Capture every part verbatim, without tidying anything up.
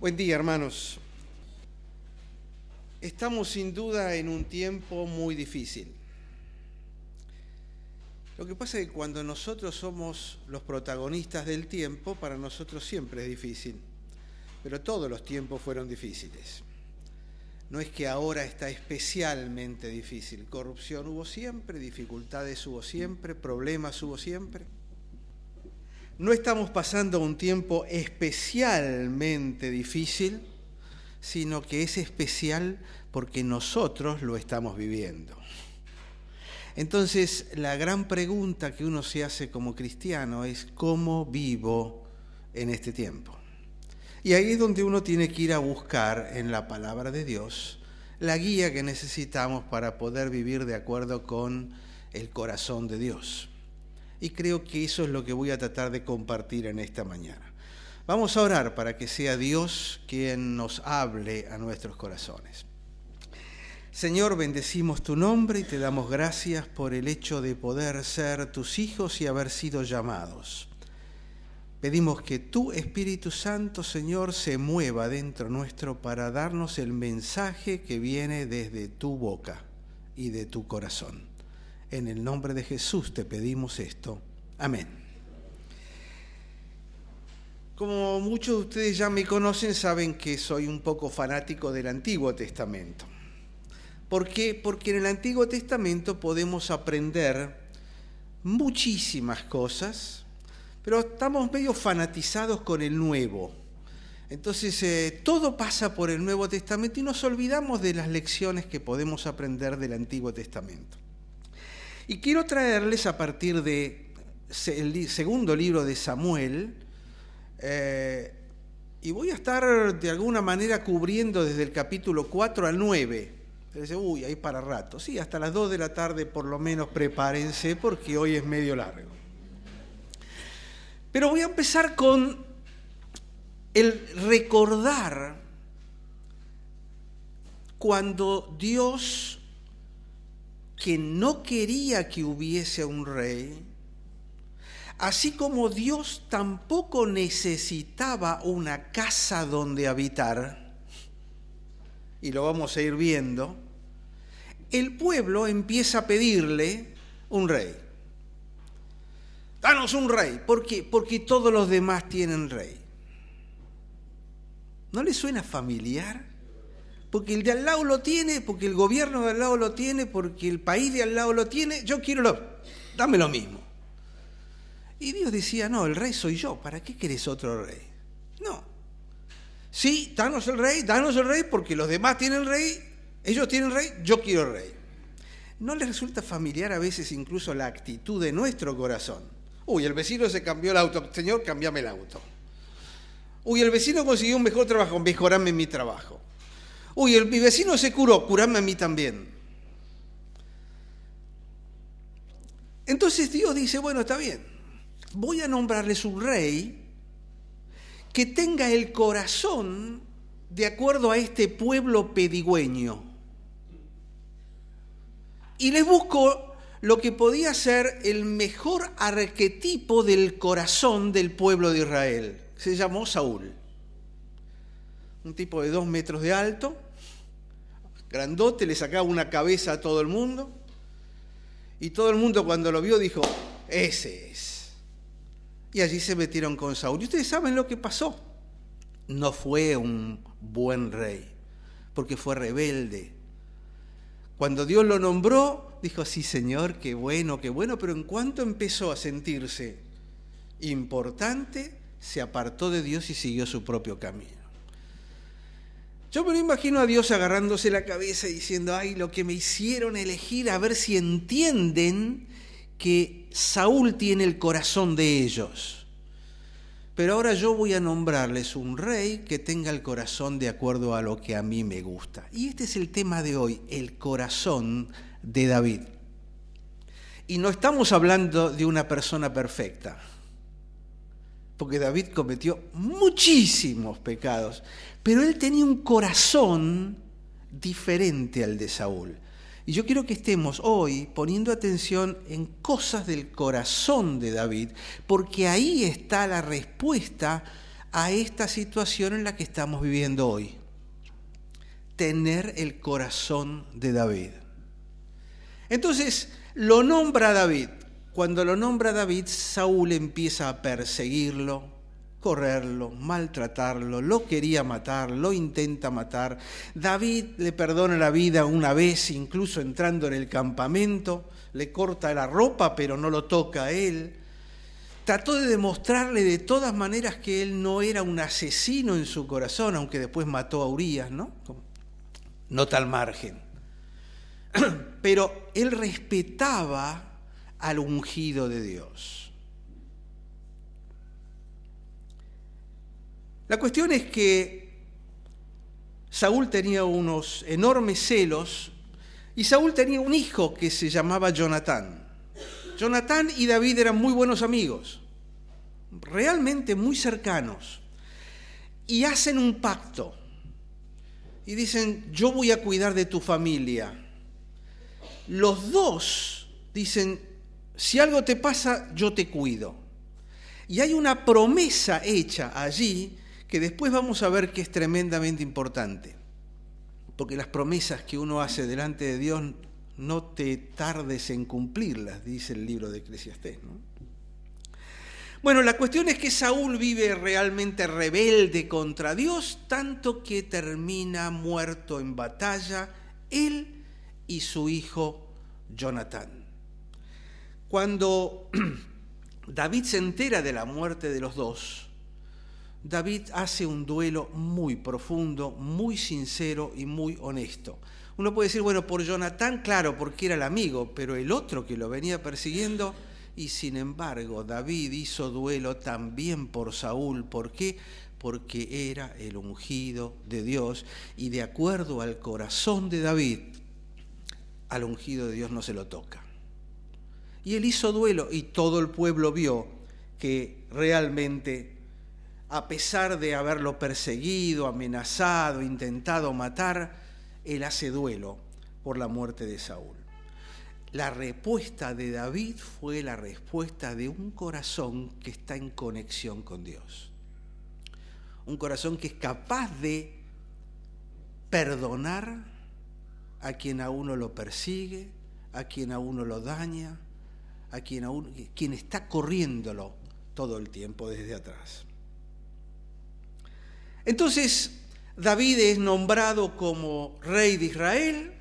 Buen día, hermanos. Estamos sin duda en un tiempo muy difícil. Lo que pasa es que cuando nosotros somos los protagonistas del tiempo, para nosotros siempre es difícil. Pero todos los tiempos fueron difíciles. No es que ahora está especialmente difícil. Corrupción hubo siempre, dificultades hubo siempre, problemas hubo siempre. No estamos pasando un tiempo especialmente difícil, sino que es especial porque nosotros lo estamos viviendo. Entonces, la gran pregunta que uno se hace como cristiano es ¿cómo vivo en este tiempo? Y ahí es donde uno tiene que ir a buscar en la palabra de Dios la guía que necesitamos para poder vivir de acuerdo con el corazón de Dios. Y creo que eso es lo que voy a tratar de compartir en esta mañana. Vamos a orar para que sea Dios quien nos hable a nuestros corazones. Señor, bendecimos tu nombre y te damos gracias por el hecho de poder ser tus hijos y haber sido llamados. Pedimos que tu Espíritu Santo, Señor, se mueva dentro nuestro para darnos el mensaje que viene desde tu boca y de tu corazón. En el nombre de Jesús te pedimos esto. Amén. Como muchos de ustedes ya me conocen, saben que soy un poco fanático del Antiguo Testamento. ¿Por qué? Porque en el Antiguo Testamento podemos aprender muchísimas cosas, pero estamos medio fanatizados con el Nuevo. Entonces, eh, todo pasa por el Nuevo Testamento y nos olvidamos de las lecciones que podemos aprender del Antiguo Testamento. Y quiero traerles a partir del segundo libro de Samuel, eh, y voy a estar de alguna manera cubriendo desde el capítulo cuatro al nueve. Dice, uy, ahí para rato. Sí, hasta las dos de la tarde por lo menos prepárense porque hoy es medio largo. Pero voy a empezar con el recordar cuando Dios, que no quería que hubiese un rey, así como Dios tampoco necesitaba una casa donde habitar, y lo vamos a ir viendo, el pueblo empieza a pedirle un rey. Danos un rey. ¿Por qué? Porque todos los demás tienen rey. ¿No le suena familiar? Porque el de al lado lo tiene, porque el gobierno de al lado lo tiene, porque el país de al lado lo tiene, yo quiero lo, dame lo mismo. Y Dios decía, no, el rey soy yo, ¿para qué querés otro rey? No. Sí, danos el rey, danos el rey, porque los demás tienen rey, ellos tienen rey, yo quiero rey. ¿No les resulta familiar a veces incluso la actitud de nuestro corazón? Uy, el vecino se cambió el auto, señor, cambiame el auto. Uy, el vecino consiguió un mejor trabajo, mejorame mi trabajo. Uy, el, mi vecino se curó, curame a mí también. Entonces Dios dice, bueno, está bien, voy a nombrarles un rey que tenga el corazón de acuerdo a este pueblo pedigüeño. Y les busco lo que podía ser el mejor arquetipo del corazón del pueblo de Israel. Se llamó Saúl. Un tipo de dos metros de alto, grandote, le sacaba una cabeza a todo el mundo, y todo el mundo cuando lo vio dijo, ese es. Y allí se metieron con Saúl. Y ustedes saben lo que pasó. No fue un buen rey, porque fue rebelde. Cuando Dios lo nombró, dijo, sí, Señor, qué bueno, qué bueno, pero en cuanto empezó a sentirse importante, se apartó de Dios y siguió su propio camino. Yo me lo imagino a Dios agarrándose la cabeza y diciendo, ay, lo que me hicieron elegir, a ver si entienden que Saúl tiene el corazón de ellos. Pero ahora yo voy a nombrarles un rey que tenga el corazón de acuerdo a lo que a mí me gusta. Y este es el tema de hoy, el corazón de David. Y no estamos hablando de una persona perfecta, porque David cometió muchísimos pecados, pero él tenía un corazón diferente al de Saúl. Y yo quiero que estemos hoy poniendo atención en cosas del corazón de David, porque ahí está la respuesta a esta situación en la que estamos viviendo hoy. Tener el corazón de David. Entonces, lo nombra David. Cuando lo nombra David, Saúl empieza a perseguirlo, correrlo, maltratarlo, lo quería matar, lo intenta matar. David le perdona la vida una vez, incluso entrando en el campamento, le corta la ropa, pero no lo toca a él. Trató de demostrarle de todas maneras que él no era un asesino en su corazón, aunque después mató a Urías, ¿no? Nota al margen. Pero él respetaba al ungido de Dios. La cuestión es que Saúl tenía unos enormes celos y Saúl tenía un hijo que se llamaba Jonatán. Jonatán y David eran muy buenos amigos, realmente muy cercanos, y hacen un pacto y dicen: yo voy a cuidar de tu familia. Los dos dicen: si algo te pasa, yo te cuido. Y hay una promesa hecha allí que después vamos a ver que es tremendamente importante. Porque las promesas que uno hace delante de Dios, no te tardes en cumplirlas, dice el libro de Eclesiastés, ¿no? Bueno, la cuestión es que Saúl vive realmente rebelde contra Dios, tanto que termina muerto en batalla, él y su hijo Jonatán. Cuando David se entera de la muerte de los dos, David hace un duelo muy profundo, muy sincero y muy honesto. Uno puede decir, bueno, por Jonatán, claro, porque era el amigo, pero el otro que lo venía persiguiendo, y sin embargo David hizo duelo también por Saúl. ¿Por qué? Porque era el ungido de Dios, y de acuerdo al corazón de David, al ungido de Dios no se lo toca. Y él hizo duelo, y todo el pueblo vio que realmente, a pesar de haberlo perseguido, amenazado, intentado matar, él hace duelo por la muerte de Saúl. La respuesta de David fue la respuesta de un corazón que está en conexión con Dios. Un corazón que es capaz de perdonar a quien a uno lo persigue, a quien a uno lo daña, a quien, a uno, quien está corriéndolo todo el tiempo desde atrás. Entonces, David es nombrado como rey de Israel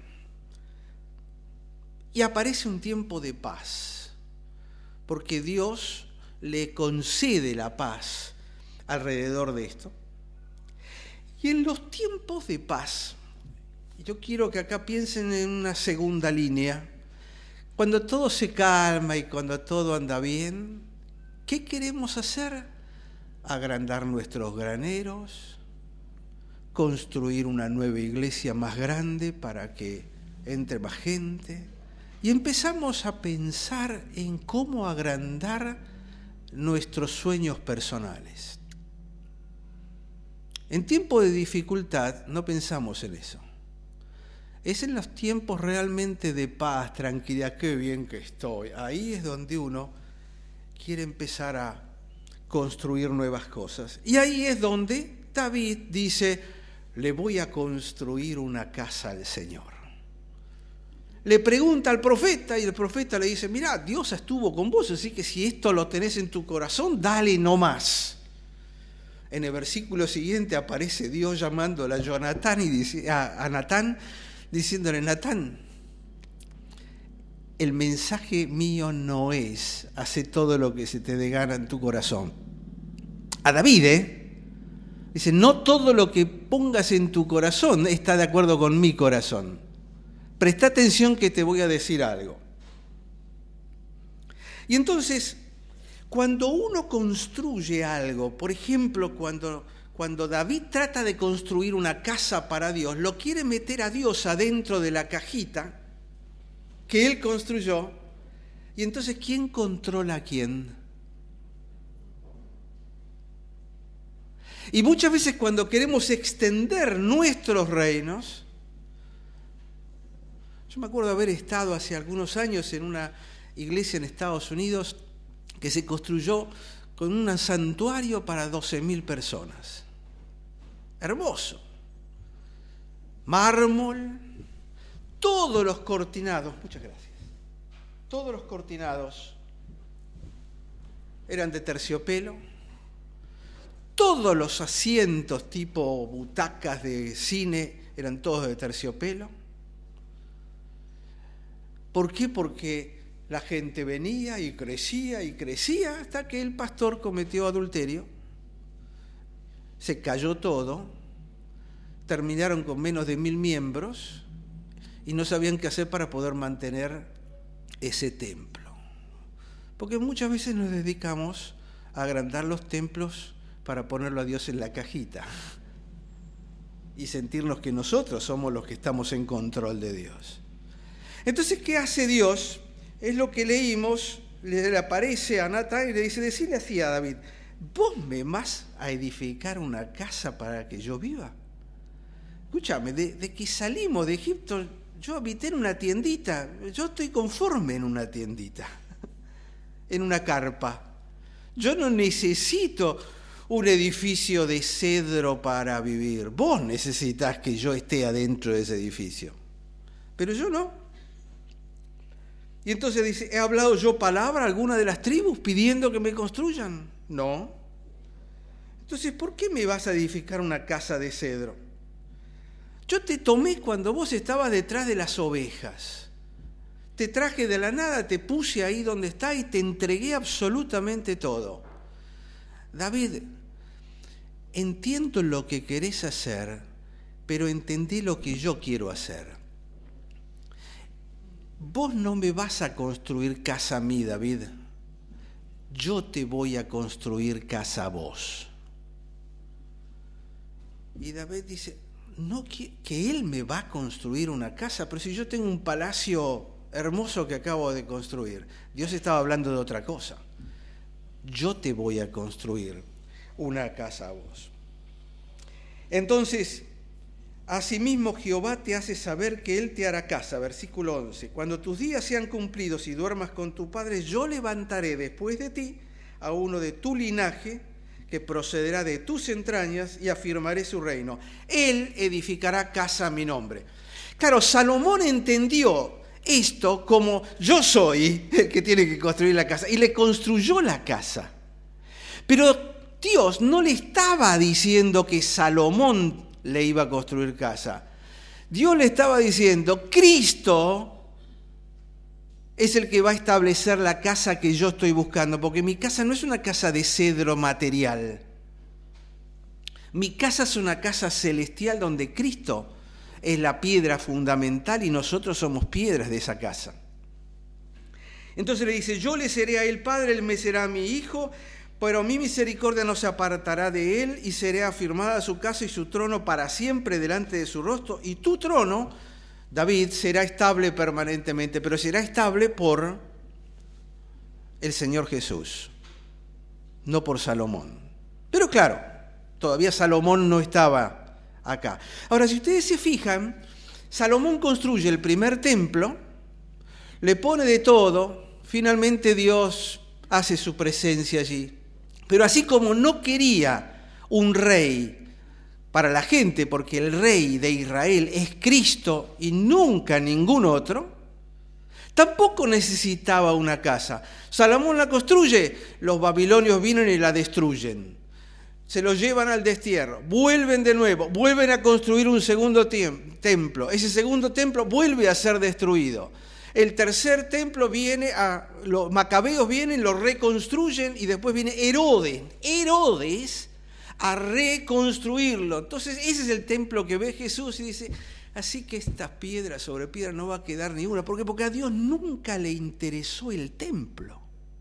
y aparece un tiempo de paz, porque Dios le concede la paz alrededor de esto. Y en los tiempos de paz, yo quiero que acá piensen en una segunda línea, cuando todo se calma y cuando todo anda bien, ¿qué queremos hacer? Agrandar nuestros graneros, construir una nueva iglesia más grande para que entre más gente, y empezamos a pensar en cómo agrandar nuestros sueños personales. En tiempos de dificultad no pensamos en eso. Es en los tiempos realmente de paz, tranquilidad, qué bien que estoy. Ahí es donde uno quiere empezar a construir nuevas cosas. Y ahí es donde David dice, le voy a construir una casa al Señor. Le pregunta al profeta y el profeta le dice, mirá, Dios estuvo con vos, así que si esto lo tenés en tu corazón, dale nomás. En el versículo siguiente aparece Dios llamándole a Jonatán y dice, a, a Natán, diciéndole, Natán, el mensaje mío no es hacer todo lo que se te dé gana en tu corazón. A David, ¿eh? Dice, no todo lo que pongas en tu corazón está de acuerdo con mi corazón. Presta atención que te voy a decir algo. Y entonces, cuando uno construye algo, por ejemplo, cuando, cuando David trata de construir una casa para Dios, lo quiere meter a Dios adentro de la cajita que él construyó, y entonces, ¿quién controla a quién? Y muchas veces cuando queremos extender nuestros reinos, yo me acuerdo haber estado hace algunos años en una iglesia en Estados Unidos que se construyó con un santuario para doce mil personas. Hermoso. Mármol, todos los cortinados, muchas gracias, todos los cortinados eran de terciopelo, todos los asientos tipo butacas de cine eran todos de terciopelo. ¿Por qué? Porque la gente venía y crecía y crecía hasta que el pastor cometió adulterio, se cayó todo, terminaron con menos de mil miembros y no sabían qué hacer para poder mantener ese templo. Porque muchas veces nos dedicamos a agrandar los templos para ponerlo a Dios en la cajita y sentirnos que nosotros somos los que estamos en control de Dios. Entonces, ¿qué hace Dios? Es lo que leímos, le aparece a Natán y le dice, decile así a David, ¿vos me vas a edificar una casa para que yo viva? Escúchame, de, de que salimos de Egipto, yo habité en una tiendita, yo estoy conforme en una tiendita, en una carpa. Yo no necesito un edificio de cedro para vivir. Vos necesitas que yo esté adentro de ese edificio, pero yo no. Y entonces dice, ¿he hablado yo palabra a alguna de las tribus pidiendo que me construyan? No. Entonces, ¿por qué me vas a edificar una casa de cedro? Yo te tomé cuando vos estabas detrás de las ovejas. Te traje de la nada, te puse ahí donde está y te entregué absolutamente todo. David, entiendo lo que querés hacer, pero entendí lo que yo quiero hacer. Vos no me vas a construir casa a mí, David. Yo te voy a construir casa a vos. Y David dice, no que, que él me va a construir una casa, pero si yo tengo un palacio hermoso que acabo de construir. Dios estaba hablando de otra cosa. Yo te voy a construir una casa a vos. Entonces, asimismo Jehová te hace saber que Él te hará casa. Versículo once. Cuando tus días sean cumplidos y duermas con tu padre, yo levantaré después de ti a uno de tu linaje que procederá de tus entrañas y afirmaré su reino. Él edificará casa a mi nombre. Claro, Salomón entendió esto como yo soy el que tiene que construir la casa y le construyó la casa. Pero Dios no le estaba diciendo que Salomón le iba a construir casa. Dios le estaba diciendo, Cristo es el que va a establecer la casa que yo estoy buscando, porque mi casa no es una casa de cedro material. Mi casa es una casa celestial donde Cristo es la piedra fundamental y nosotros somos piedras de esa casa. Entonces le dice, yo le seré a él padre, él me será mi hijo, pero mi misericordia no se apartará de él y seré afirmada su casa y su trono para siempre delante de su rostro. Y tu trono, David, será estable permanentemente, pero será estable por el Señor Jesús, no por Salomón. Pero claro, todavía Salomón no estaba acá. Ahora, si ustedes se fijan, Salomón construye el primer templo, le pone de todo, finalmente Dios hace su presencia allí. Pero así como no quería un rey para la gente, porque el rey de Israel es Cristo y nunca ningún otro, tampoco necesitaba una casa. Salomón la construye, los babilonios vienen y la destruyen. Se los llevan al destierro, vuelven de nuevo, vuelven a construir un segundo templo. Ese segundo templo vuelve a ser destruido. El tercer templo viene a, los macabeos vienen, lo reconstruyen y después viene Herodes, Herodes a reconstruirlo. Entonces ese es el templo que ve Jesús y dice, así que estas piedras sobre piedra no va a quedar ni una. ¿Por qué? Porque a Dios nunca le interesó el templo.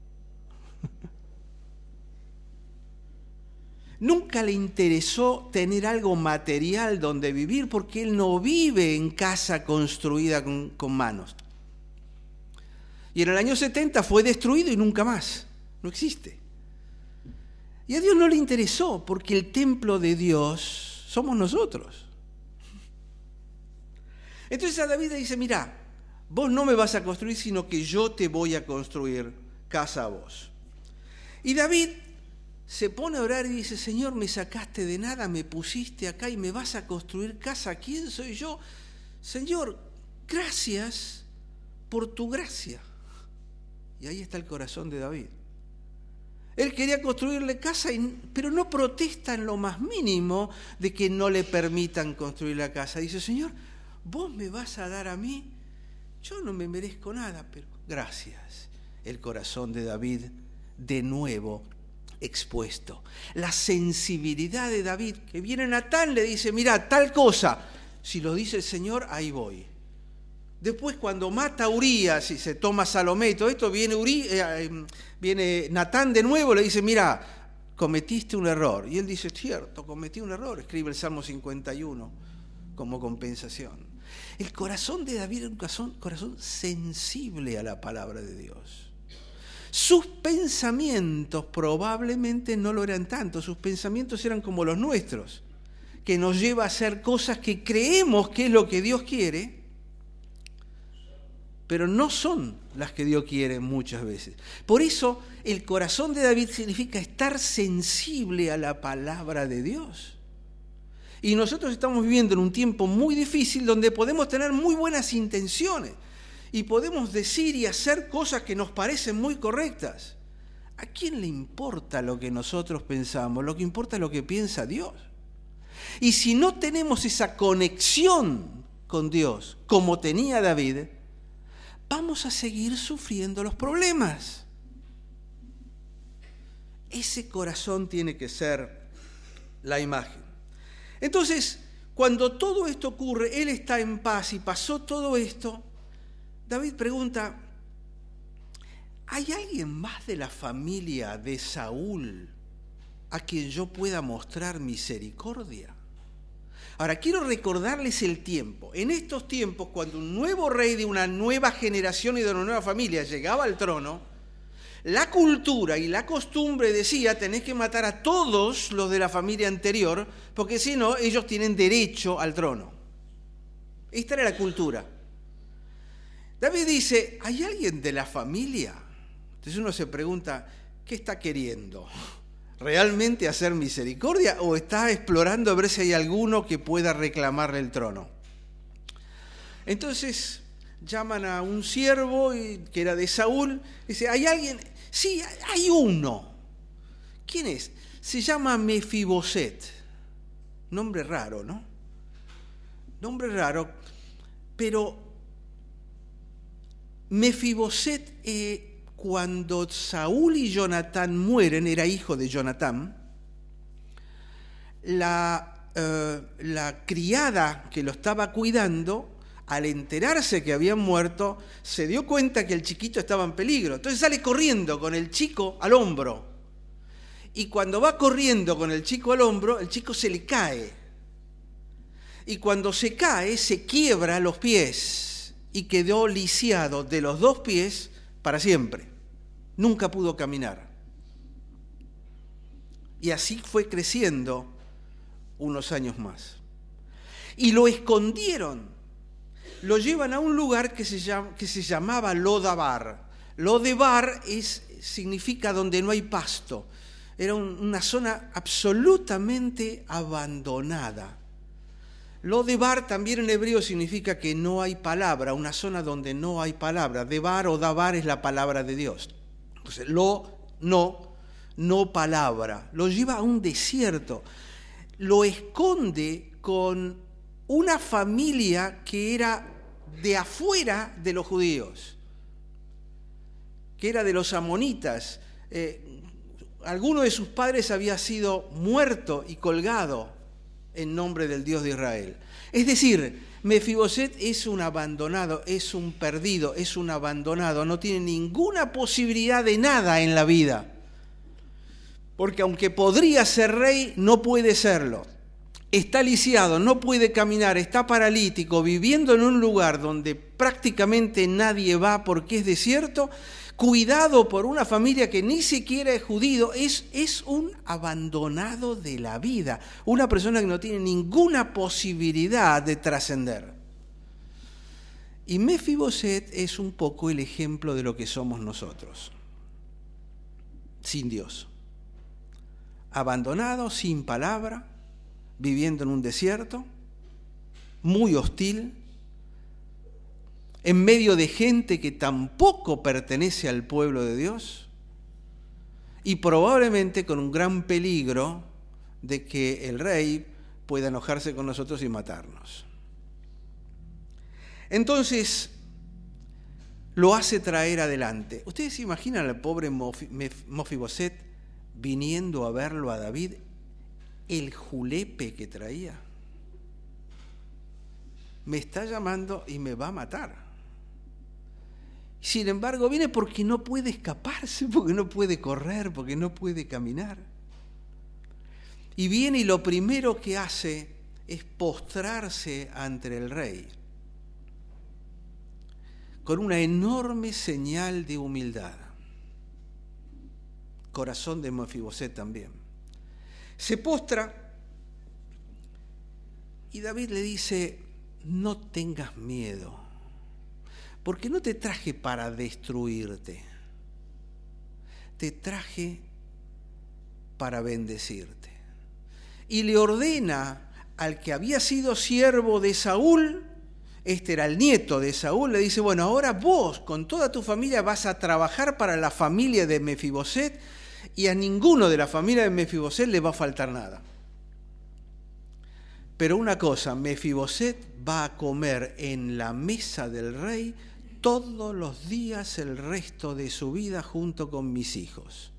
Nunca le interesó tener algo material donde vivir porque Él no vive en casa construida con, con manos. Y en el año setenta fue destruido y nunca más. No existe. Y a Dios no le interesó porque el templo de Dios somos nosotros. Entonces a David le dice, mira, vos no me vas a construir, sino que yo te voy a construir casa a vos. Y David se pone a orar y dice, Señor, me sacaste de nada, me pusiste acá y me vas a construir casa. ¿Quién soy yo? Señor, gracias por tu gracia. Y ahí está el corazón de David. Él quería construirle casa, pero no protesta en lo más mínimo de que no le permitan construir la casa. Dice, Señor, vos me vas a dar a mí, yo no me merezco nada, pero gracias. El corazón de David de nuevo expuesto. La sensibilidad de David, que viene Natán, le dice, mira, tal cosa, si lo dice el Señor, ahí voy. Después cuando mata a Urías y se toma Salomé y todo esto, viene, Urí, eh, viene Natán de nuevo, le dice, mira, cometiste un error. Y él dice, cierto, cometí un error. Escribe el Salmo cincuenta y uno como compensación. El corazón de David era un corazón, corazón sensible a la palabra de Dios. Sus pensamientos probablemente no lo eran tanto, sus pensamientos eran como los nuestros, que nos lleva a hacer cosas que creemos que es lo que Dios quiere, pero no son las que Dios quiere muchas veces. Por eso el corazón de David significa estar sensible a la palabra de Dios. Y nosotros estamos viviendo en un tiempo muy difícil donde podemos tener muy buenas intenciones y podemos decir y hacer cosas que nos parecen muy correctas. ¿A quién le importa lo que nosotros pensamos? Lo que importa es lo que piensa Dios. Y si no tenemos esa conexión con Dios como tenía David, vamos a seguir sufriendo los problemas. Ese corazón tiene que ser la imagen. Entonces, cuando todo esto ocurre, él está en paz y pasó todo esto, David pregunta, ¿hay alguien más de la familia de Saúl a quien yo pueda mostrar misericordia? Ahora, quiero recordarles el tiempo. En estos tiempos, cuando un nuevo rey de una nueva generación y de una nueva familia llegaba al trono, la cultura y la costumbre decía, tenés que matar a todos los de la familia anterior, porque si no, ellos tienen derecho al trono. Esta era la cultura. David dice, ¿hay alguien de la familia? Entonces uno se pregunta, ¿qué está queriendo? ¿Realmente hacer misericordia o está explorando a ver si hay alguno que pueda reclamarle el trono? Entonces llaman a un siervo que era de Saúl, dice, ¿hay alguien? Sí, hay uno. ¿Quién es? Se llama Mefiboset. Nombre raro, ¿no? Nombre raro, pero Mefiboset, eh, cuando Saúl y Jonatán mueren, era hijo de Jonatán, la, eh, la criada que lo estaba cuidando, al enterarse que habían muerto, se dio cuenta que el chiquito estaba en peligro. Entonces sale corriendo con el chico al hombro. Y cuando va corriendo con el chico al hombro, el chico se le cae. Y cuando se cae, se quiebra los pies y quedó lisiado de los dos pies para siempre. Nunca pudo caminar. Y así fue creciendo unos años más. Y lo escondieron. Lo llevan a un lugar que se, llama, que se llamaba Lodabar. Lodebar es, significa donde no hay pasto. Era un, una zona absolutamente abandonada. Lodebar también en hebreo significa que no hay palabra, una zona donde no hay palabra. Debar o dabar es la palabra de Dios. Entonces, lo, no, no palabra. Lo lleva a un desierto. Lo esconde con una familia que era de afuera de los judíos, que era de los amonitas. Eh, alguno de sus padres había sido muerto y colgado en nombre del Dios de Israel. Es decir, Mefiboset es un abandonado, es un perdido, es un abandonado, no tiene ninguna posibilidad de nada en la vida, porque aunque podría ser rey, no puede serlo. Está lisiado, no puede caminar, está paralítico, viviendo en un lugar donde prácticamente nadie va porque es desierto, cuidado por una familia que ni siquiera es judío, es, es un abandonado de la vida, una persona que no tiene ninguna posibilidad de trascender. Y Mefiboset es un poco el ejemplo de lo que somos nosotros, sin Dios. abandonado, sin palabra, viviendo en un desierto, muy hostil, en medio de gente que tampoco pertenece al pueblo de Dios y probablemente con un gran peligro de que el rey pueda enojarse con nosotros y matarnos. Entonces, lo hace traer adelante. ¿Ustedes se imaginan al pobre Mefiboset viniendo a verlo a David, el julepe que traía? Me está llamando y me va a matar. Sin embargo, viene porque no puede escaparse, porque no puede correr, porque no puede caminar. Y viene y lo primero que hace es postrarse ante el rey, con una enorme señal de humildad. Corazón de Mefiboset también. Se postra y David le dice: no tengas miedo, porque no te traje para destruirte, te traje para bendecirte. Y le ordena al que había sido siervo de Saúl, este era el nieto de Saúl, le dice: bueno, ahora vos con toda tu familia vas a trabajar para la familia de Mefiboset y a ninguno de la familia de Mefiboset le va a faltar nada. Pero una cosa, Mefiboset va a comer en la mesa del rey todos los días el resto de su vida junto con mis hijos.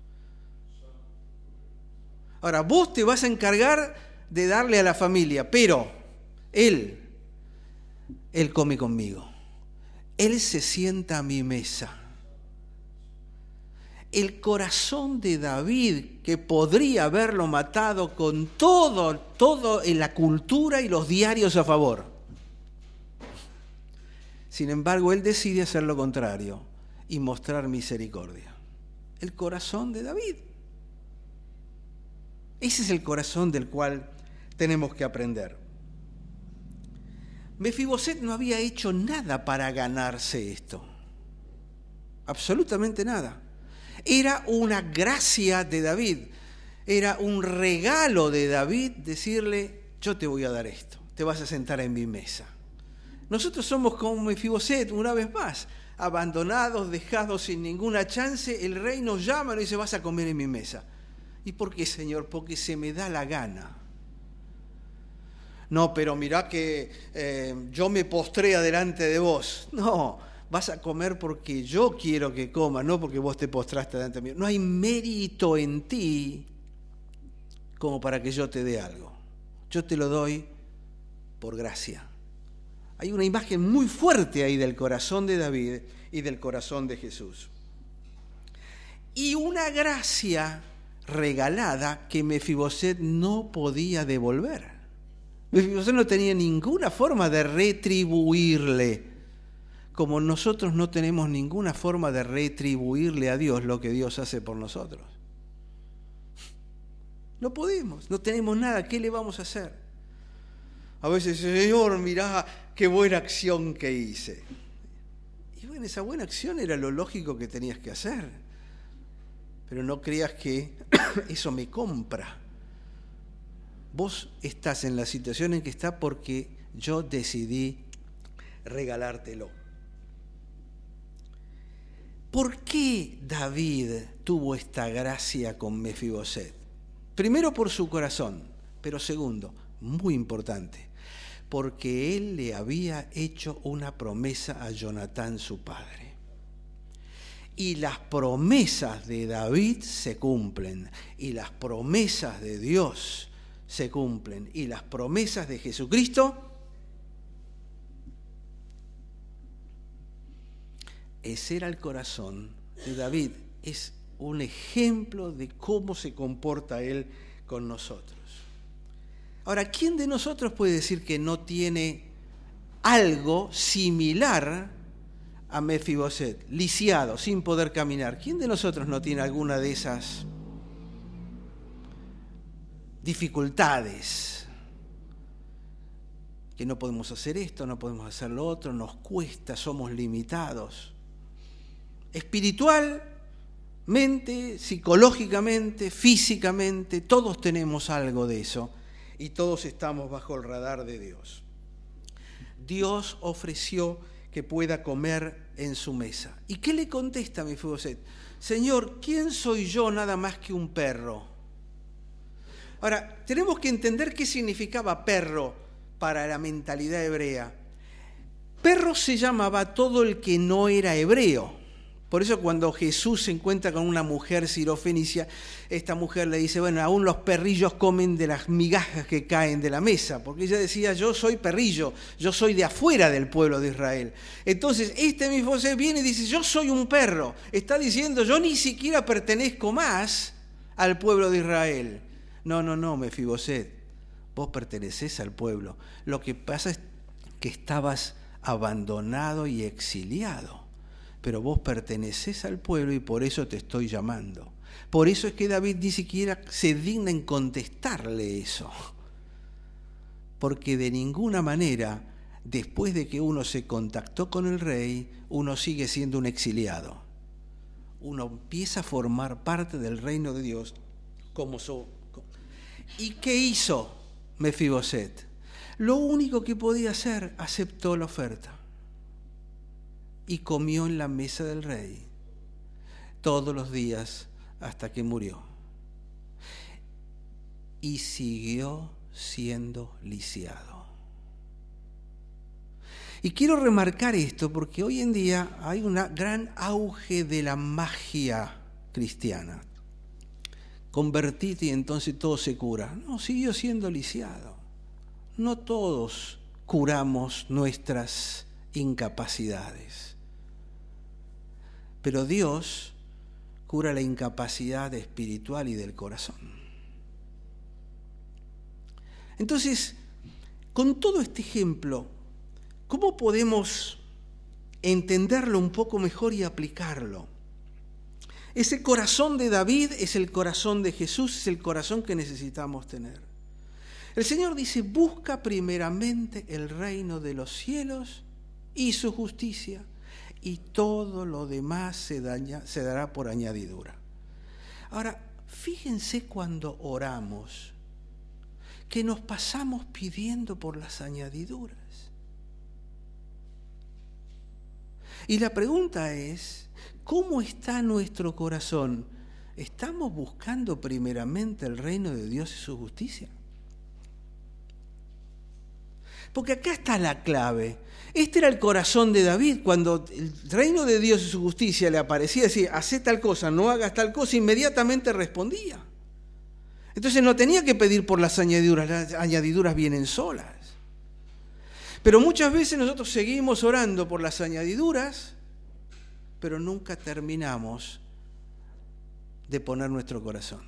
Ahora, vos te vas a encargar de darle a la familia, pero él, él come conmigo. Él se sienta a mi mesa. El corazón de David, que podría haberlo matado con todo, todo en la cultura y los diarios a favor. Sin embargo, él decide hacer lo contrario y mostrar misericordia. El corazón de David. Ese es el corazón del cual tenemos que aprender. Mefiboset no había hecho nada para ganarse esto. Absolutamente nada. Era una gracia de David. Era un regalo de David decirle: yo te voy a dar esto, te vas a sentar en mi mesa. Nosotros somos como Mefiboset, una vez más, abandonados, dejados sin ninguna chance. El rey nos llama y nos dice: vas a comer en mi mesa. ¿Y por qué, Señor? Porque se me da la gana. No, pero mirá que eh, yo me postré delante de vos. No, vas a comer porque yo quiero que comas, no porque vos te postraste delante de mí. No hay mérito en ti como para que yo te dé algo. Yo te lo doy por gracia. Hay una imagen muy fuerte ahí del corazón de David y del corazón de Jesús. Y una gracia regalada que Mefiboset no podía devolver. Mefiboset no tenía ninguna forma de retribuirle, como nosotros no tenemos ninguna forma de retribuirle a Dios lo que Dios hace por nosotros. No podemos, no tenemos nada. ¿Qué le vamos a hacer? A veces, Señor, mirá qué buena acción que hice. Y bueno, esa buena acción era lo lógico que tenías que hacer. Pero no creas que eso me compra. Vos estás en la situación en que estás porque yo decidí regalártelo. ¿Por qué David tuvo esta gracia con Mefiboset? Primero, por su corazón, pero segundo, muy importante, porque él le había hecho una promesa a Jonatán, su padre. Y las promesas de David se cumplen, y las promesas de Dios se cumplen, y las promesas de Jesucristo. Ese era el corazón de David. Es un ejemplo de cómo se comporta él con nosotros. Ahora, ¿quién de nosotros puede decir que no tiene algo similar a Mefiboset, lisiado, sin poder caminar? ¿Quién de nosotros no tiene alguna de esas dificultades? Que no podemos hacer esto, no podemos hacer lo otro, nos cuesta, somos limitados. Espiritual Mente, psicológicamente, físicamente, todos tenemos algo de eso y todos estamos bajo el radar de Dios. Dios ofreció que pueda comer en su mesa. ¿Y qué le contesta Mefiboset? Señor, ¿quién soy yo nada más que un perro? Ahora, tenemos que entender qué significaba perro para la mentalidad hebrea. Perro se llamaba todo el que no era hebreo. Por eso cuando Jesús se encuentra con una mujer sirofenicia, esta mujer le dice, bueno, aún los perrillos comen de las migajas que caen de la mesa, porque ella decía, yo soy perrillo, yo soy de afuera del pueblo de Israel. Entonces, este Mefiboset viene y dice, yo soy un perro. Está diciendo, yo ni siquiera pertenezco más al pueblo de Israel. No, no, no, Mefiboset, vos pertenecés al pueblo. Lo que pasa es que estabas abandonado y exiliado. Pero vos pertenecés al pueblo y por eso te estoy llamando. Por eso es que David ni siquiera se digna en contestarle eso. Porque de ninguna manera, después de que uno se contactó con el rey, uno sigue siendo un exiliado. Uno empieza a formar parte del reino de Dios como so. ¿Y qué hizo Mefiboset? Lo único que podía hacer, aceptó la oferta. Y comió en la mesa del rey todos los días hasta que murió. Y siguió siendo lisiado. Y quiero remarcar esto porque hoy en día hay un gran auge de la magia cristiana. Convertite y entonces todo se cura. No, siguió siendo lisiado. No todos curamos nuestras incapacidades. Pero Dios cura la incapacidad espiritual y del corazón. Entonces, con todo este ejemplo, ¿cómo podemos entenderlo un poco mejor y aplicarlo? Ese corazón de David es el corazón de Jesús, es el corazón que necesitamos tener. El Señor dice, busca primeramente el reino de los cielos y su justicia, y todo lo demás se, daña, se dará por añadidura. Ahora, fíjense cuando oramos, que nos pasamos pidiendo por las añadiduras. Y la pregunta es, ¿cómo está nuestro corazón? ¿Estamos buscando primeramente el reino de Dios y su justicia? Porque acá está la clave. Este era el corazón de David. Cuando el reino de Dios y su justicia le aparecía, decía, hacé tal cosa, no hagas tal cosa, inmediatamente respondía. Entonces no tenía que pedir por las añadiduras, las añadiduras vienen solas. Pero muchas veces nosotros seguimos orando por las añadiduras, pero nunca terminamos de poner nuestro corazón.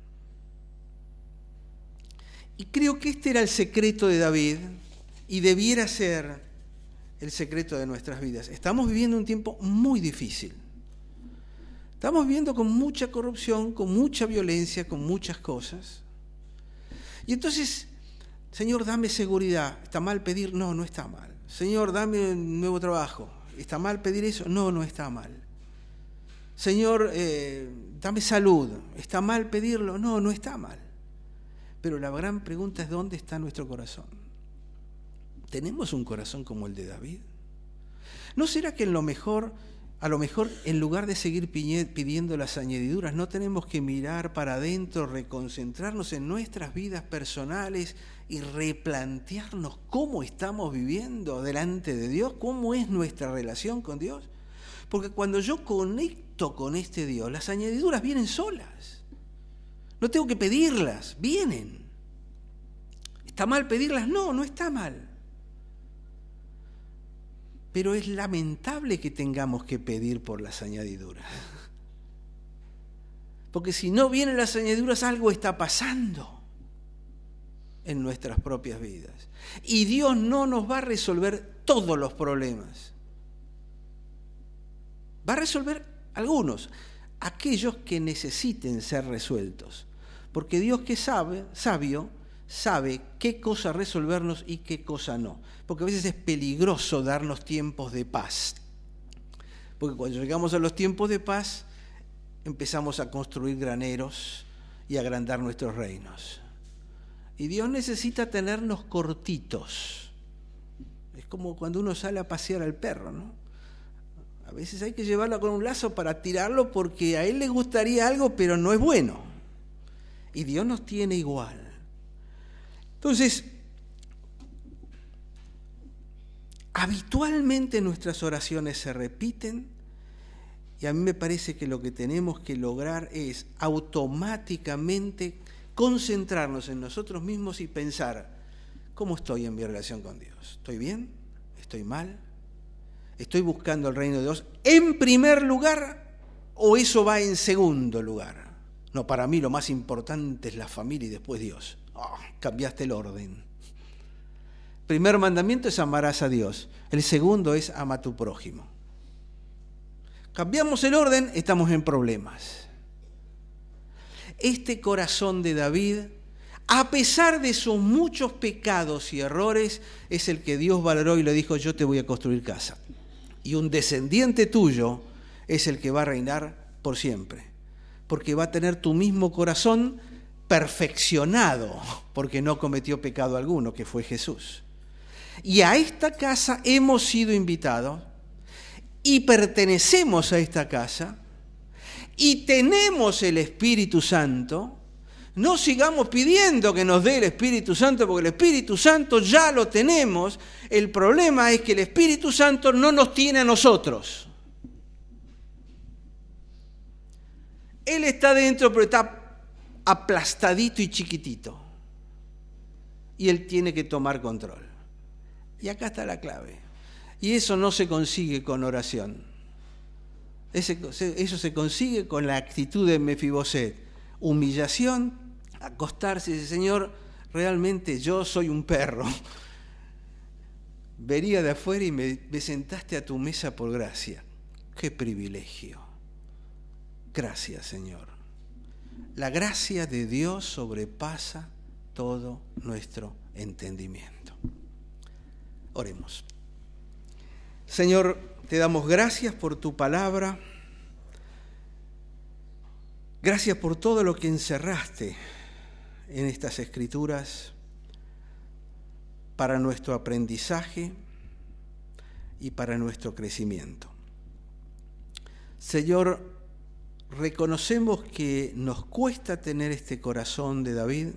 Y creo que este era el secreto de David y debiera ser el secreto de nuestras vidas. Estamos viviendo un tiempo muy difícil. Estamos viviendo con mucha corrupción, con mucha violencia, con muchas cosas. Y entonces, Señor, dame seguridad. ¿Está mal pedir? No, no está mal. Señor, dame un nuevo trabajo. ¿Está mal pedir eso? No, no está mal. Señor, eh, dame salud. ¿Está mal pedirlo? No, no está mal. Pero la gran pregunta es, ¿dónde está nuestro corazón? ¿Tenemos un corazón como el de David? ¿No será que en lo mejor, a lo mejor, en lugar de seguir pidiendo las añadiduras, no tenemos que mirar para adentro, reconcentrarnos en nuestras vidas personales y replantearnos cómo estamos viviendo delante de Dios? ¿Cómo es nuestra relación con Dios? Porque cuando yo conecto con este Dios, las añadiduras vienen solas. No tengo que pedirlas, vienen. ¿Está mal pedirlas? No, no está mal. Pero es lamentable que tengamos que pedir por las añadiduras. Porque si no vienen las añadiduras, algo está pasando en nuestras propias vidas. Y Dios no nos va a resolver todos los problemas. Va a resolver algunos, aquellos que necesiten ser resueltos. Porque Dios, que sabe, sabio, sabe qué cosa resolvernos y qué cosa no. Porque a veces es peligroso darnos tiempos de paz. Porque cuando llegamos a los tiempos de paz, empezamos a construir graneros y a agrandar nuestros reinos. Y Dios necesita tenernos cortitos. Es como cuando uno sale a pasear al perro, ¿no? A veces hay que llevarlo con un lazo para tirarlo porque a él le gustaría algo, pero no es bueno. Y Dios nos tiene igual. Entonces, habitualmente nuestras oraciones se repiten y a mí me parece que lo que tenemos que lograr es automáticamente concentrarnos en nosotros mismos y pensar, ¿cómo estoy en mi relación con Dios? ¿Estoy bien? ¿Estoy mal? ¿Estoy buscando el reino de Dios en primer lugar o eso va en segundo lugar? No, para mí lo más importante es la familia y después Dios. Oh, cambiaste el orden. El primer mandamiento es amarás a Dios. El segundo es ama a tu prójimo. Cambiamos el orden, estamos en problemas. Este corazón de David, a pesar de sus muchos pecados y errores, es el que Dios valoró y le dijo, yo te voy a construir casa. Y un descendiente tuyo es el que va a reinar por siempre. Porque va a tener tu mismo corazón perfeccionado, porque no cometió pecado alguno, que fue Jesús. Y a esta casa hemos sido invitados y pertenecemos a esta casa y tenemos el Espíritu Santo. No sigamos pidiendo que nos dé el Espíritu Santo, porque el Espíritu Santo ya lo tenemos. El problema es que el Espíritu Santo no nos tiene a nosotros. Él está dentro, pero está aplastadito y chiquitito. Y Él tiene que tomar control. Y acá está la clave. Y eso no se consigue con oración. Ese, eso se consigue con la actitud de Mefiboset. Humillación, acostarse y decir, Señor, realmente yo soy un perro. Venía de afuera y me, me sentaste a tu mesa por gracia. ¡Qué privilegio! Gracias, Señor. La gracia de Dios sobrepasa todo nuestro entendimiento. Oremos. Señor, te damos gracias por tu palabra. Gracias por todo lo que encerraste en estas escrituras para nuestro aprendizaje y para nuestro crecimiento. Señor, reconocemos que nos cuesta tener este corazón de David,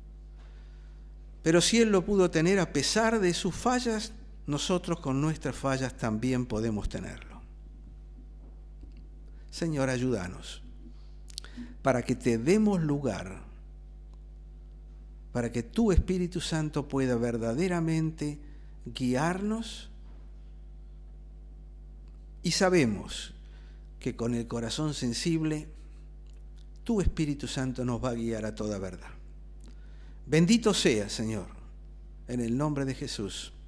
pero si él lo pudo tener a pesar de sus fallas, nosotros con nuestras fallas también podemos tenerlo. Señor, ayúdanos para que te demos lugar, para que tu Espíritu Santo pueda verdaderamente guiarnos, y sabemos que con el corazón sensible, tu Espíritu Santo nos va a guiar a toda verdad. Bendito sea, Señor, en el nombre de Jesús.